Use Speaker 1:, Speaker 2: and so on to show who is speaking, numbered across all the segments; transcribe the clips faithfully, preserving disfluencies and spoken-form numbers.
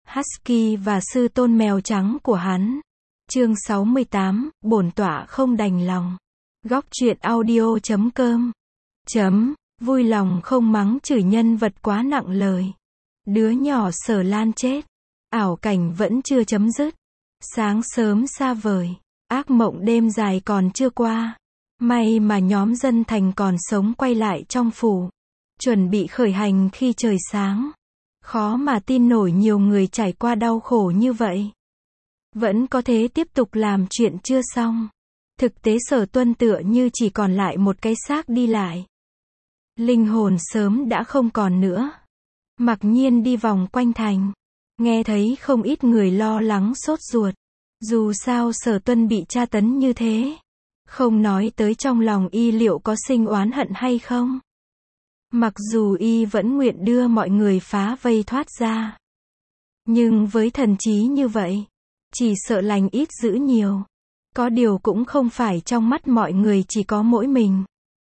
Speaker 1: Husky và sư tôn mèo trắng của hắn. Chương sáu mươi tám, bổn tọa không đành lòng. Góc truyện audio chấm com. Chấm, vui lòng không mắng chửi nhân vật quá nặng lời. Đứa nhỏ Sở Lan chết. Ảo cảnh vẫn chưa chấm dứt. Sáng sớm xa vời. Ác mộng đêm dài còn chưa qua. May mà nhóm dân thành còn sống quay lại trong phủ. Chuẩn bị khởi hành khi trời sáng. Khó mà tin nổi nhiều người trải qua đau khổ như vậy. Vẫn có thể tiếp tục làm chuyện chưa xong. Thực tế Sở Tuân tựa như chỉ còn lại một cái xác đi lại. Linh hồn sớm đã không còn nữa. Mặc nhiên đi vòng quanh thành. Nghe thấy không ít người lo lắng sốt ruột. Dù sao Sở Tuân bị tra tấn như thế. Không nói tới trong lòng y liệu có sinh oán hận hay không. Mặc dù y vẫn nguyện đưa mọi người phá vây thoát ra. Nhưng với thần trí như vậy, chỉ sợ lành ít dữ nhiều. Có điều cũng không phải trong mắt mọi người chỉ có mỗi mình.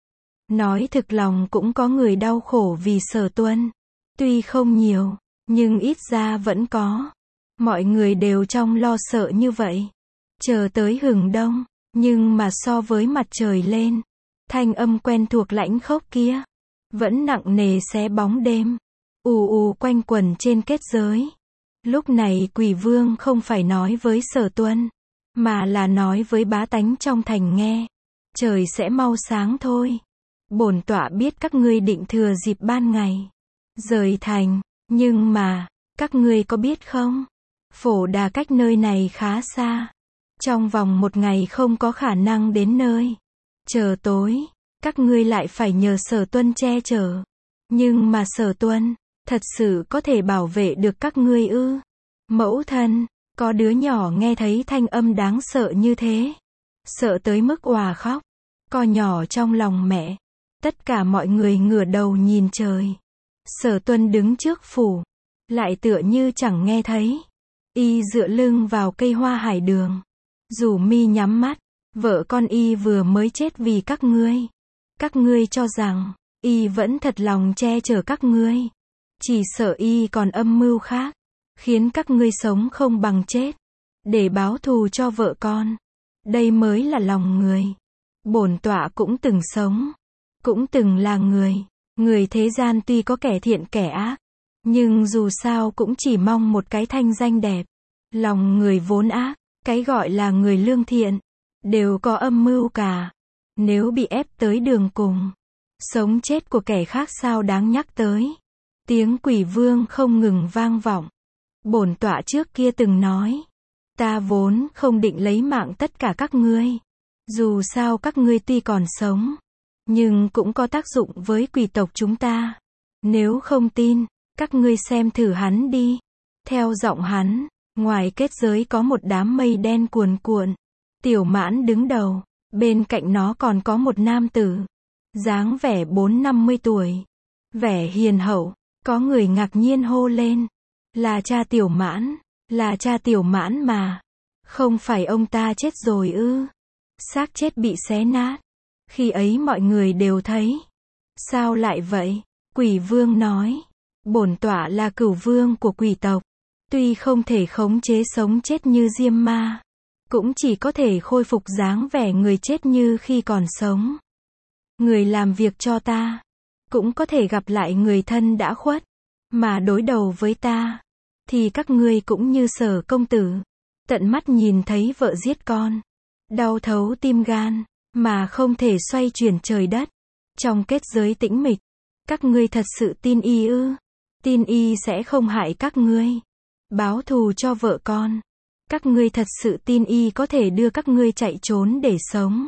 Speaker 1: Nói thực lòng cũng có người đau khổ vì Sở Tuân. Tuy không nhiều, nhưng ít ra vẫn có. Mọi người đều trong lo sợ như vậy. Chờ tới hừng đông, nhưng mà so với mặt trời lên, thanh âm quen thuộc lãnh khốc kia vẫn nặng nề xé bóng đêm, ù ù quanh quẩn trên kết giới. Lúc này Quỷ Vương không phải nói với Sở Tuân, mà là nói với bá tánh trong thành nghe. Trời sẽ mau sáng thôi. Bổn tọa biết các ngươi định thừa dịp ban ngày rời thành, nhưng mà, các ngươi có biết không? Phổ Đà cách nơi này khá xa. Trong vòng một ngày không có khả năng đến nơi. Chờ tối, các ngươi lại phải nhờ Sở Tuân che chở. Nhưng mà Sở Tuân, thật sự có thể bảo vệ được các ngươi ư? Mẫu thân, có đứa nhỏ nghe thấy thanh âm đáng sợ như thế. Sợ tới mức òa khóc. Co nhỏ trong lòng mẹ. Tất cả mọi người ngửa đầu nhìn trời. Sở Tuân đứng trước phủ. Lại tựa như chẳng nghe thấy. Y dựa lưng vào cây hoa hải đường. Rủ mi nhắm mắt. Vợ con y vừa mới chết vì các ngươi. Các ngươi cho rằng, y vẫn thật lòng che chở các ngươi. Chỉ sợ y còn âm mưu khác. Khiến các ngươi sống không bằng chết. Để báo thù cho vợ con. Đây mới là lòng người. Bổn tọa cũng từng sống. Cũng từng là người. Người thế gian tuy có kẻ thiện kẻ ác. Nhưng dù sao cũng chỉ mong một cái thanh danh đẹp. Lòng người vốn ác. Cái gọi là người lương thiện. Đều có âm mưu cả. Nếu bị ép tới đường cùng. Sống chết của kẻ khác sao đáng nhắc tới. Tiếng Quỷ Vương không ngừng vang vọng. Bổn tọa trước kia từng nói. Ta vốn không định lấy mạng tất cả các ngươi. Dù sao các ngươi tuy còn sống. Nhưng cũng có tác dụng với quỷ tộc chúng ta. Nếu không tin, các ngươi xem thử hắn đi. Theo giọng hắn, ngoài kết giới có một đám mây đen cuồn cuộn. Tiểu Mãn đứng đầu. Bên cạnh nó còn có một nam tử. Dáng vẻ bốn năm mươi tuổi. Vẻ hiền hậu. Có người ngạc nhiên hô lên. Là cha Tiểu Mãn. Là cha Tiểu Mãn mà. Không phải ông ta chết rồi ư? Xác chết bị xé nát. Khi ấy mọi người đều thấy. Sao lại vậy? Quỷ Vương nói. Bổn tọa là cửu vương của quỷ tộc. Tuy không thể khống chế sống chết như Diêm Ma. Cũng chỉ có thể khôi phục dáng vẻ người chết như khi còn sống. Người làm việc cho ta. Cũng có thể gặp lại người thân đã khuất. Mà đối đầu với ta. Thì các ngươi cũng như Sở công tử. Tận mắt nhìn thấy vợ giết con. Đau thấu tim gan. Mà không thể xoay chuyển trời đất. Trong kết giới tĩnh mịch. Các ngươi thật sự tin y ư? Tin y sẽ không hại các ngươi. Báo thù cho vợ con. Các ngươi thật sự tin y có thể đưa các ngươi chạy trốn để sống.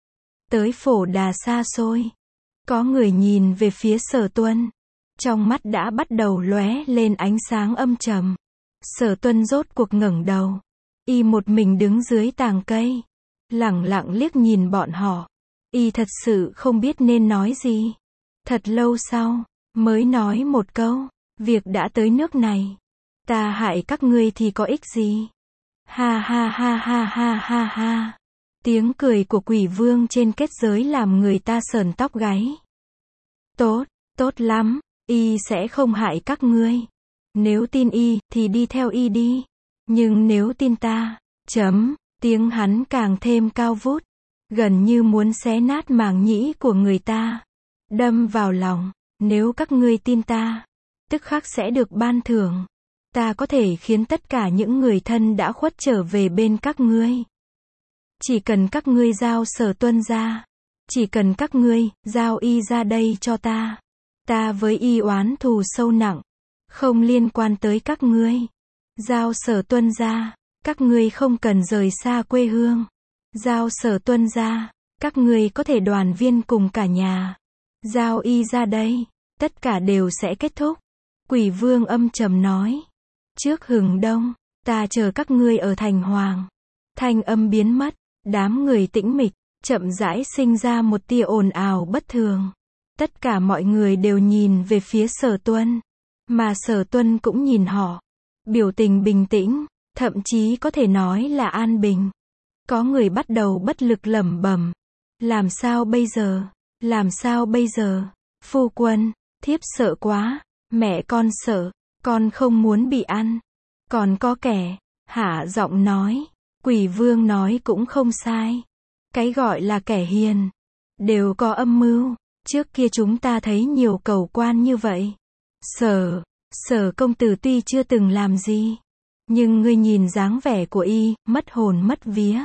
Speaker 1: Tới Phổ Đà xa xôi. Có người nhìn về phía Sở Tuân. Trong mắt đã bắt đầu lóe lên ánh sáng âm trầm. Sở Tuân rốt cuộc ngẩng đầu. Y một mình đứng dưới tàng cây. Lẳng lặng liếc nhìn bọn họ. Y thật sự không biết nên nói gì. Thật lâu sau, mới nói một câu. Việc đã tới nước này. Ta hại các ngươi thì có ích gì? Ha ha ha ha ha ha ha. Tiếng cười của Quỷ Vương trên kết giới làm người ta sởn tóc gáy. Tốt, tốt lắm. Y sẽ không hại các ngươi. Nếu tin y, thì đi theo y đi. Nhưng nếu tin ta, chấm, tiếng hắn càng thêm cao vút, gần như muốn xé nát màng nhĩ của người ta, đâm vào lòng. Nếu các ngươi tin ta, tức khắc sẽ được ban thưởng. Ta có thể khiến tất cả những người thân đã khuất trở về bên các ngươi. Chỉ cần các ngươi giao Sở Tuân ra. Chỉ cần các ngươi, giao y ra đây cho ta. Ta với y oán thù sâu nặng. Không liên quan tới các ngươi. Giao Sở Tuân ra. Các ngươi không cần rời xa quê hương. Giao Sở Tuân ra. Các ngươi có thể đoàn viên cùng cả nhà. Giao y ra đây. Tất cả đều sẽ kết thúc. Quỷ vương âm trầm nói. Trước hừng đông, ta chờ các ngươi ở thành hoàng. Thanh âm biến mất. Đám người tĩnh mịch, chậm rãi sinh ra một tia ồn ào bất thường. Tất cả mọi người đều nhìn về phía Sở Tuân. Mà Sở Tuân cũng nhìn họ. Biểu tình bình tĩnh, thậm chí có thể nói là an bình. Có người bắt đầu bất lực lẩm bẩm. Làm sao bây giờ? Làm sao bây giờ? Phu quân, thiếp sợ quá. Mẹ con sợ. Con không muốn bị ăn. Còn có kẻ, hạ giọng nói. Quỷ vương nói cũng không sai. Cái gọi là kẻ hiền, đều có âm mưu. Trước kia chúng ta thấy nhiều cầu quan như vậy. Sở, Sở công tử tuy chưa từng làm gì, nhưng ngươi nhìn dáng vẻ của y, mất hồn mất vía.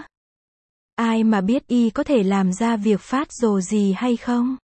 Speaker 1: Ai mà biết y có thể làm ra việc phát rồ gì hay không?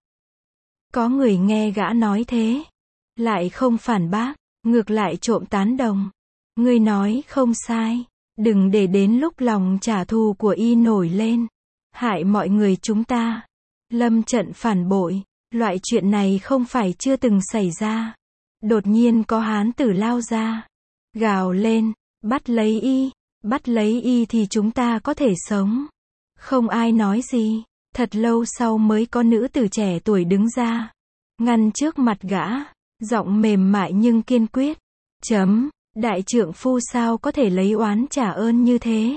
Speaker 1: Có người nghe gã nói thế, lại không phản bác, ngược lại trộm tán đồng. Ngươi nói không sai. Đừng để đến lúc lòng trả thù của y nổi lên, hại mọi người chúng ta. Lâm trận phản bội, loại chuyện này không phải chưa từng xảy ra. Đột nhiên có hán tử lao ra, gào lên, bắt lấy y, bắt lấy y thì chúng ta có thể sống. Không ai nói gì, thật lâu sau mới có nữ tử trẻ tuổi đứng ra, ngăn trước mặt gã, giọng mềm mại nhưng kiên quyết. Chấm. Đại trượng phu sao có thể lấy oán trả ơn như thế?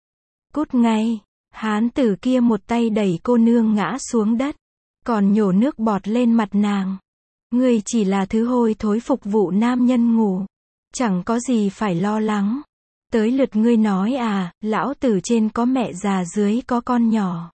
Speaker 1: Cút ngay. Hán tử kia một tay đẩy cô nương ngã xuống đất, còn nhổ nước bọt lên mặt nàng. Ngươi chỉ là thứ hôi thối phục vụ nam nhân ngủ. Chẳng có gì phải lo lắng. Tới lượt ngươi nói à, lão tử trên có mẹ già dưới có con nhỏ.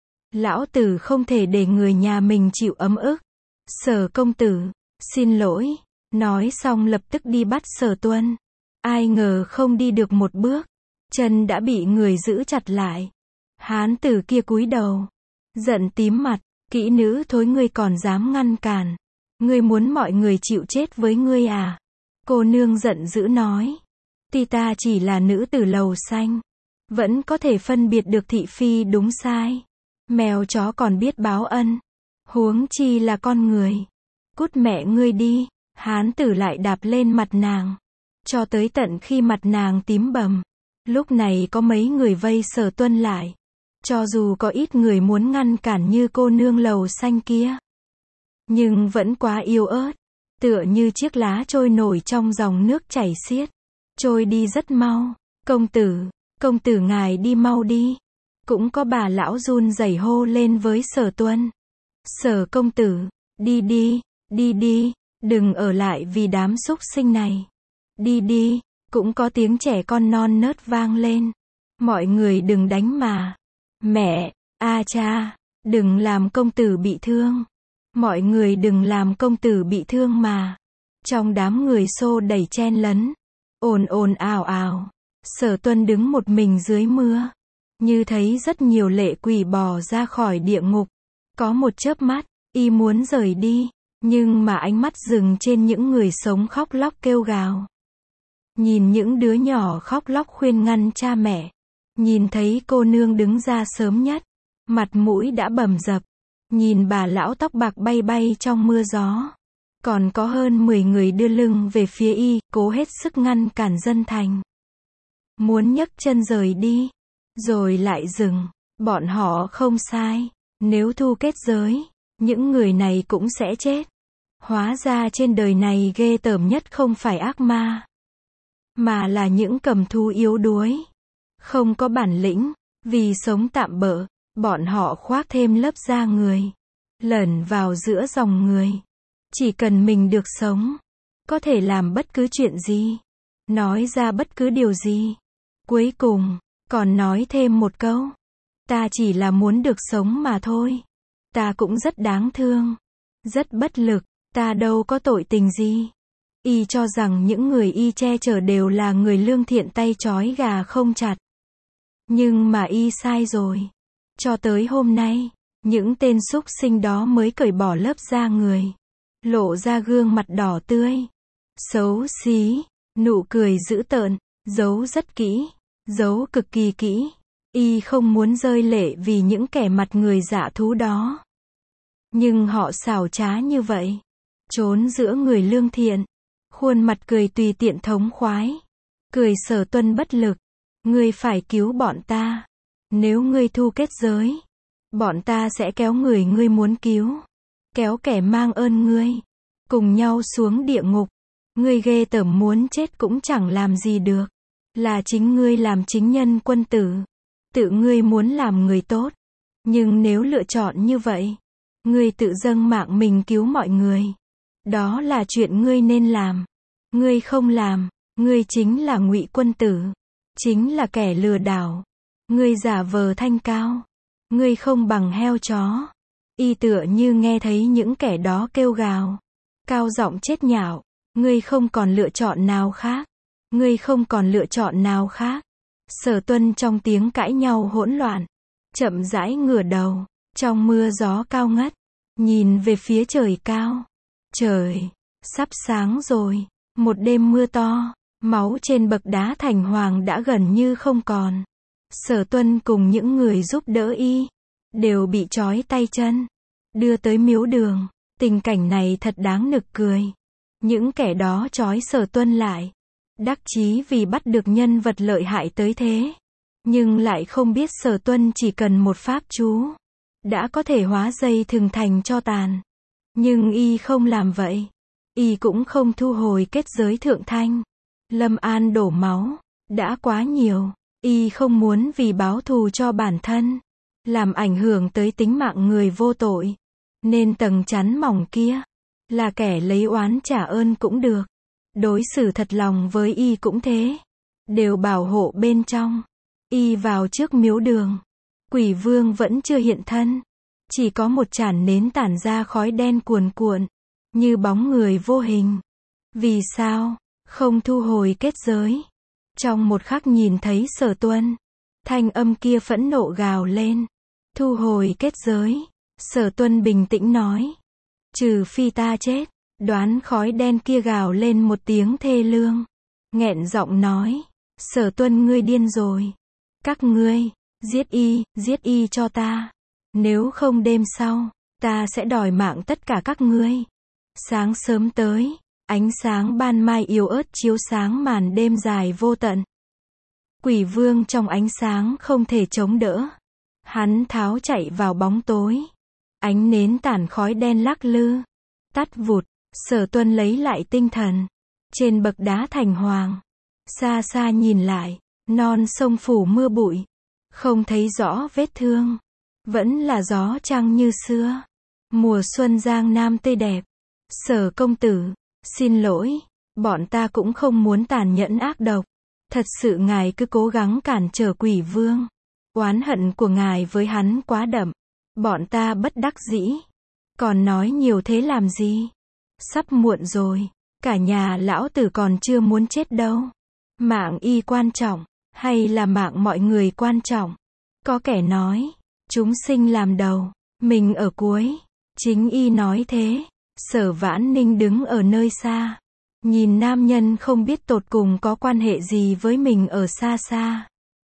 Speaker 1: Lão tử không thể để người nhà mình chịu ấm ức. Sở công tử, xin lỗi. Nói xong lập tức đi bắt Sở Tuân. Ai ngờ không đi được một bước, chân đã bị người giữ chặt lại. Hán tử kia cúi đầu, giận tím mặt, kỹ nữ thối ngươi còn dám ngăn cản. Ngươi muốn mọi người chịu chết với ngươi à? Cô nương giận dữ nói. Tuy ta chỉ là nữ tử lầu xanh, vẫn có thể phân biệt được thị phi đúng sai. Mèo chó còn biết báo ân, huống chi là con người. Cút mẹ ngươi đi. Hán tử lại đạp lên mặt nàng, cho tới tận khi mặt nàng tím bầm. Lúc này có mấy người vây Sở Tuân lại. Cho dù có ít người muốn ngăn cản như cô nương lầu xanh kia, nhưng vẫn quá yếu ớt, tựa như chiếc lá trôi nổi trong dòng nước chảy xiết, trôi đi rất mau. Công tử, công tử ngài đi mau đi. Cũng có bà lão run rẩy hô lên với Sở Tuân. Sở công tử, đi đi, đi đi. Đừng ở lại vì đám súc sinh này. Đi đi. Cũng có tiếng trẻ con non nớt vang lên. Mọi người đừng đánh mà. Mẹ, a cha, đừng làm công tử bị thương. Mọi người đừng làm công tử bị thương mà. Trong đám người xô đẩy chen lấn, ồn ồn ào ào. Sở Tuân đứng một mình dưới mưa, như thấy rất nhiều lệ quỷ bò ra khỏi địa ngục. Có một chớp mắt, y muốn rời đi. Nhưng mà ánh mắt dừng trên những người sống khóc lóc kêu gào. Nhìn những đứa nhỏ khóc lóc khuyên ngăn cha mẹ. Nhìn thấy cô nương đứng ra sớm nhất, mặt mũi đã bầm dập. Nhìn bà lão tóc bạc bay bay trong mưa gió. Còn có hơn mười người đưa lưng về phía y, cố hết sức ngăn cản dân thành. Muốn nhấc chân rời đi, rồi lại dừng. Bọn họ không sai. Nếu thu kết giới, những người này cũng sẽ chết. Hóa ra trên đời này ghê tởm nhất không phải ác ma, mà là những cầm thú yếu đuối, không có bản lĩnh, vì sống tạm bợ, bọn họ khoác thêm lớp da người, lẩn vào giữa dòng người. Chỉ cần mình được sống, có thể làm bất cứ chuyện gì, nói ra bất cứ điều gì. Cuối cùng, còn nói thêm một câu. Ta chỉ là muốn được sống mà thôi. Ta cũng rất đáng thương. Rất bất lực, ta đâu có tội tình gì. Y cho rằng những người y che chở đều là người lương thiện tay trói gà không chặt. Nhưng mà y sai rồi. Cho tới hôm nay, những tên súc sinh đó mới cởi bỏ lớp da người. Lộ ra gương mặt đỏ tươi. Xấu xí, nụ cười dữ tợn, giấu rất kỹ, giấu cực kỳ kỹ. Y không muốn rơi lệ vì những kẻ mặt người dạ thú đó. Nhưng họ xảo trá như vậy. Trốn giữa người lương thiện. Khuôn mặt cười tùy tiện thống khoái. Cười Sở Tuân bất lực. Ngươi phải cứu bọn ta. Nếu ngươi thu kết giới, bọn ta sẽ kéo người ngươi muốn cứu. Kéo kẻ mang ơn ngươi. Cùng nhau xuống địa ngục. Ngươi ghê tởm muốn chết cũng chẳng làm gì được. Là chính ngươi làm chính nhân quân tử. Tự ngươi muốn làm người tốt. Nhưng nếu lựa chọn như vậy, ngươi tự dâng mạng mình cứu mọi người. Đó là chuyện ngươi nên làm. Ngươi không làm, ngươi chính là ngụy quân tử. Chính là kẻ lừa đảo. Ngươi giả vờ thanh cao. Ngươi không bằng heo chó. Y tựa như nghe thấy những kẻ đó kêu gào. Cao giọng chết nhạo. Ngươi không còn lựa chọn nào khác. Ngươi không còn lựa chọn nào khác. Sở Tuân trong tiếng cãi nhau hỗn loạn. Chậm rãi ngửa đầu. Trong mưa gió cao ngất. Nhìn về phía trời cao. Trời, sắp sáng rồi. Một đêm mưa to. Máu trên bậc đá thành hoàng đã gần như không còn. Sở Tuân cùng những người giúp đỡ y. Đều bị trói tay chân. Đưa tới miếu đường. Tình cảnh này thật đáng nực cười. Những kẻ đó trói Sở Tuân lại. Đắc chí vì bắt được nhân vật lợi hại tới thế. Nhưng lại không biết Sở Tuân chỉ cần một pháp chú. Đã có thể hóa dây thừng thành tro tàn. Nhưng y không làm vậy. Y cũng không thu hồi kết giới thượng thanh. Lâm An đổ máu. Đã quá nhiều. Y không muốn vì báo thù cho bản thân. Làm ảnh hưởng tới tính mạng người vô tội. Nên tầng chắn mỏng kia. Là kẻ lấy oán trả ơn cũng được. Đối xử thật lòng với y cũng thế. Đều bảo hộ bên trong. Y vào trước miếu đường. Quỷ vương vẫn chưa hiện thân. Chỉ có một chản nến tản ra khói đen cuồn cuộn. Như bóng người vô hình. Vì sao? Không thu hồi kết giới. Trong một khắc nhìn thấy Sở Tuân. Thanh âm kia phẫn nộ gào lên. Thu hồi kết giới. Sở Tuân bình tĩnh nói. Trừ phi ta chết. Đoán khói đen kia gào lên một tiếng thê lương. Nghẹn giọng nói. Sở Tuân ngươi điên rồi. Các ngươi, giết y, giết y cho ta. Nếu không đêm sau, ta sẽ đòi mạng tất cả các ngươi. Sáng sớm tới, ánh sáng ban mai yếu ớt chiếu sáng màn đêm dài vô tận. Quỷ vương trong ánh sáng không thể chống đỡ. Hắn tháo chạy vào bóng tối. Ánh nến tản khói đen lắc lư. Tắt vụt, Sở Tuân lấy lại tinh thần. Trên bậc đá thành hoàng. Xa xa nhìn lại, non sông phủ mưa bụi. Không thấy rõ vết thương. Vẫn là gió trăng như xưa. Mùa xuân giang nam tươi đẹp. Sở công tử, xin lỗi, bọn ta cũng không muốn tàn nhẫn ác độc. Thật sự ngài cứ cố gắng cản trở quỷ vương. Oán hận của ngài với hắn quá đậm. Bọn ta bất đắc dĩ. Còn nói nhiều thế làm gì? Sắp muộn rồi. Cả nhà lão tử còn chưa muốn chết đâu. Mạng y quan trọng, hay là mạng mọi người quan trọng? Có kẻ nói, chúng sinh làm đầu, mình ở cuối. Chính y nói thế. Sở Vãn Ninh đứng ở nơi xa. Nhìn nam nhân không biết tột cùng có quan hệ gì với mình ở xa xa.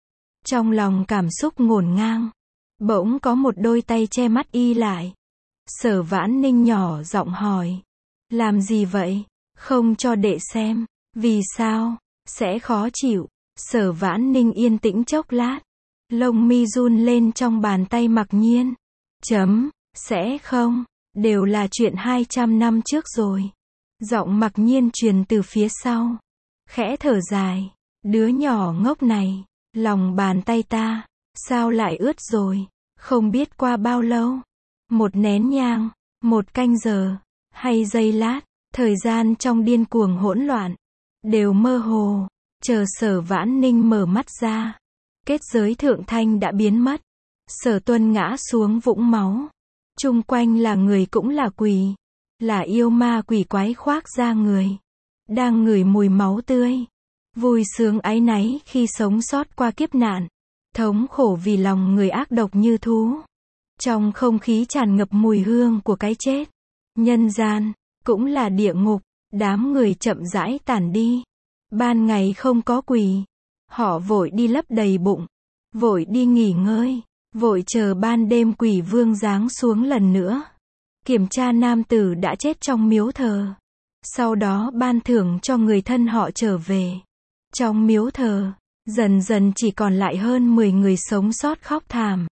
Speaker 1: Trong lòng cảm xúc ngổn ngang. Bỗng có một đôi tay che mắt y lại. Sở Vãn Ninh nhỏ giọng hỏi. Làm gì vậy? Không cho đệ xem. Vì sao? Sẽ khó chịu. Sở Vãn Ninh yên tĩnh chốc lát. Lông mi run lên trong bàn tay Mặc Nhiên. Chấm. Sẽ không. Đều là chuyện hai trăm năm trước rồi. Giọng Mặc Nhiên truyền từ phía sau. Khẽ thở dài. Đứa nhỏ ngốc này. Lòng bàn tay ta. Sao lại ướt rồi? Không biết qua bao lâu. Một nén nhang. Một canh giờ. Hay giây lát. Thời gian trong điên cuồng hỗn loạn, đều mơ hồ, chờ Sở Vãn Ninh mở mắt ra. Kết giới thượng thanh đã biến mất. Sở Tuân ngã xuống vũng máu. Chung quanh là người cũng là quỷ. Là yêu ma quỷ quái khoác da người. Đang ngửi mùi máu tươi. Vui sướng áy náy khi sống sót qua kiếp nạn. Thống khổ vì lòng người ác độc như thú. Trong không khí tràn ngập mùi hương của cái chết. Nhân gian, cũng là địa ngục. Đám người chậm rãi tản đi. Ban ngày không có quỷ. Họ vội đi lấp đầy bụng. Vội đi nghỉ ngơi. Vội chờ ban đêm quỷ vương giáng xuống lần nữa. Kiểm tra nam tử đã chết trong miếu thờ. Sau đó ban thưởng cho người thân họ trở về. Trong miếu thờ, dần dần chỉ còn lại hơn mười người sống sót khóc thảm.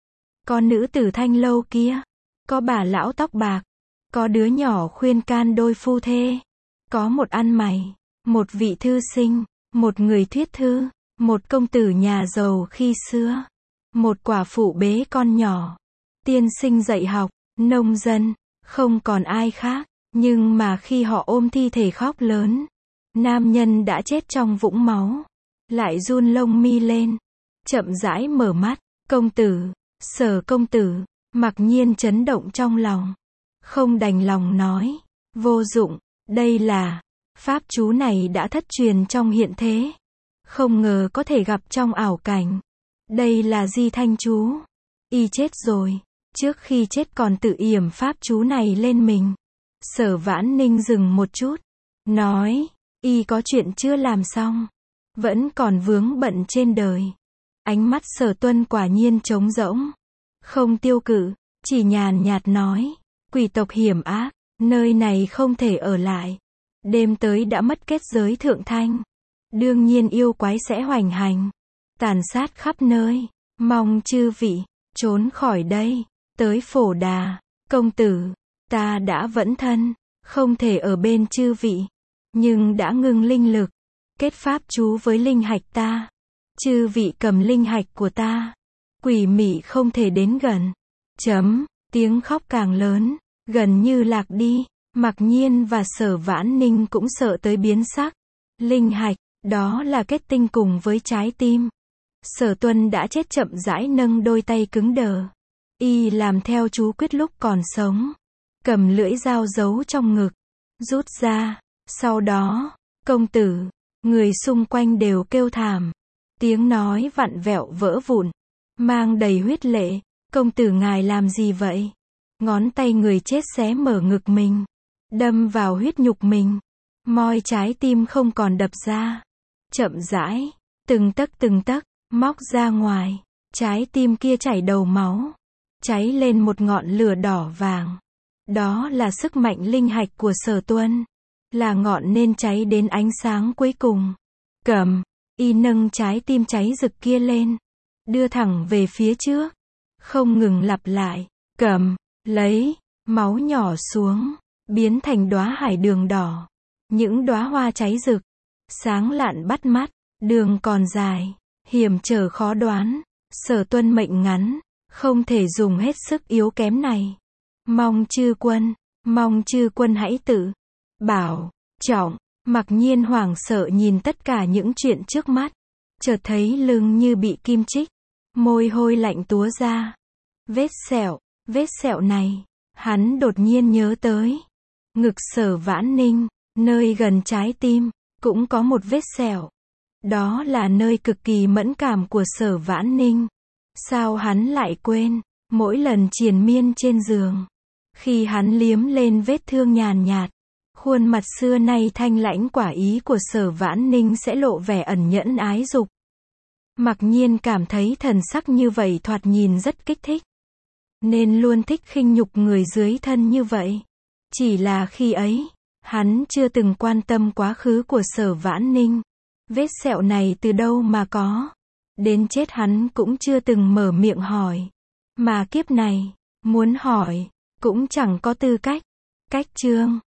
Speaker 1: Có nữ tử thanh lâu kia. Có bà lão tóc bạc. Có đứa nhỏ khuyên can đôi phu thê. Có một ăn mày. Một vị thư sinh. Một người thuyết thư. Một công tử nhà giàu khi xưa. Một quả phụ bế con nhỏ. Tiên sinh dạy học. Nông dân. Không còn ai khác. Nhưng mà khi họ ôm thi thể khóc lớn. Nam nhân đã chết trong vũng máu. Lại run lông mi lên. Chậm rãi mở mắt. Công tử. Sở công tử. Mặc nhiên chấn động trong lòng. Không đành lòng nói. Vô dụng. Đây là. Pháp chú này đã thất truyền trong hiện thế. Không ngờ có thể gặp trong ảo cảnh. Đây là di thanh chú. Y chết rồi. Trước khi chết còn tự yểm pháp chú này lên mình. Sở Vãn Ninh dừng một chút. Nói. Y có chuyện chưa làm xong. Vẫn còn vướng bận trên đời. Ánh mắt Sở Tuân quả nhiên trống rỗng. Không tiêu cự. Chỉ nhàn nhạt nói. Quỷ tộc hiểm ác. Nơi này không thể ở lại. Đêm tới đã mất kết giới thượng thanh. Đương nhiên yêu quái sẽ hoành hành. Tàn sát khắp nơi. Mong chư vị. Trốn khỏi đây. Tới Phổ Đà. Công tử. Ta đã vẫn thân. Không thể ở bên chư vị. Nhưng đã ngưng linh lực. Kết pháp chú với linh hạch ta. Chư vị cầm linh hạch của ta. Quỷ mị không thể đến gần. Chấm. Tiếng khóc càng lớn. Gần như lạc đi. Mặc nhiên và Sở Vãn Ninh cũng sợ tới biến sắc. Linh hạch. Đó là kết tinh cùng với trái tim. Sở Tuân đã chết chậm rãi nâng đôi tay cứng đờ. Y làm theo chú quyết lúc còn sống. Cầm lưỡi dao giấu trong ngực. Rút ra. Sau đó. Công tử. Người xung quanh đều kêu thảm. Tiếng nói vặn vẹo vỡ vụn. Mang đầy huyết lệ. Công tử ngài làm gì vậy? Ngón tay người chết xé mở ngực mình. Đâm vào huyết nhục mình. Moi trái tim không còn đập ra. Chậm rãi. Từng tấc từng tấc. Móc ra ngoài. Trái tim kia chảy đầu máu. Cháy lên một ngọn lửa đỏ vàng. Đó là sức mạnh linh hạch của Sở Tuân. Là ngọn nên cháy đến ánh sáng cuối cùng. Cầm. Y nâng trái tim cháy rực kia lên. Đưa thẳng về phía trước. Không ngừng lặp lại. Cầm. Lấy. Máu nhỏ xuống. Biến thành đóa hải đường đỏ. Những đóa hoa cháy rực. Sáng lạn bắt mắt. Đường còn dài. Hiểm trở khó đoán. Sở Tuân mệnh ngắn. Không thể dùng hết sức yếu kém này. Mong chư quân. Mong chư quân hãy tự. Bảo. Trọng. Mặc nhiên hoảng sợ nhìn tất cả những chuyện trước mắt. Chợt thấy lưng như bị kim chích. Môi hôi lạnh túa ra. Vết sẹo. Vết sẹo này. Hắn đột nhiên nhớ tới. Ngực Sở Vãn Ninh. Nơi gần trái tim. Cũng có một vết sẹo. Đó là nơi cực kỳ mẫn cảm của Sở Vãn Ninh. Sao hắn lại quên? Mỗi lần triền miên trên giường. Khi hắn liếm lên vết thương nhàn nhạt. Khuôn mặt xưa nay thanh lãnh quả ý của Sở Vãn Ninh sẽ lộ vẻ ẩn nhẫn ái dục. Mặc nhiên cảm thấy thần sắc như vậy thoạt nhìn rất kích thích. Nên luôn thích khinh nhục người dưới thân như vậy. Chỉ là khi ấy, hắn chưa từng quan tâm quá khứ của Sở Vãn Ninh. Vết sẹo này từ đâu mà có? Đến chết hắn cũng chưa từng mở miệng hỏi. Mà kiếp này, muốn hỏi, cũng chẳng có tư cách. Cách chương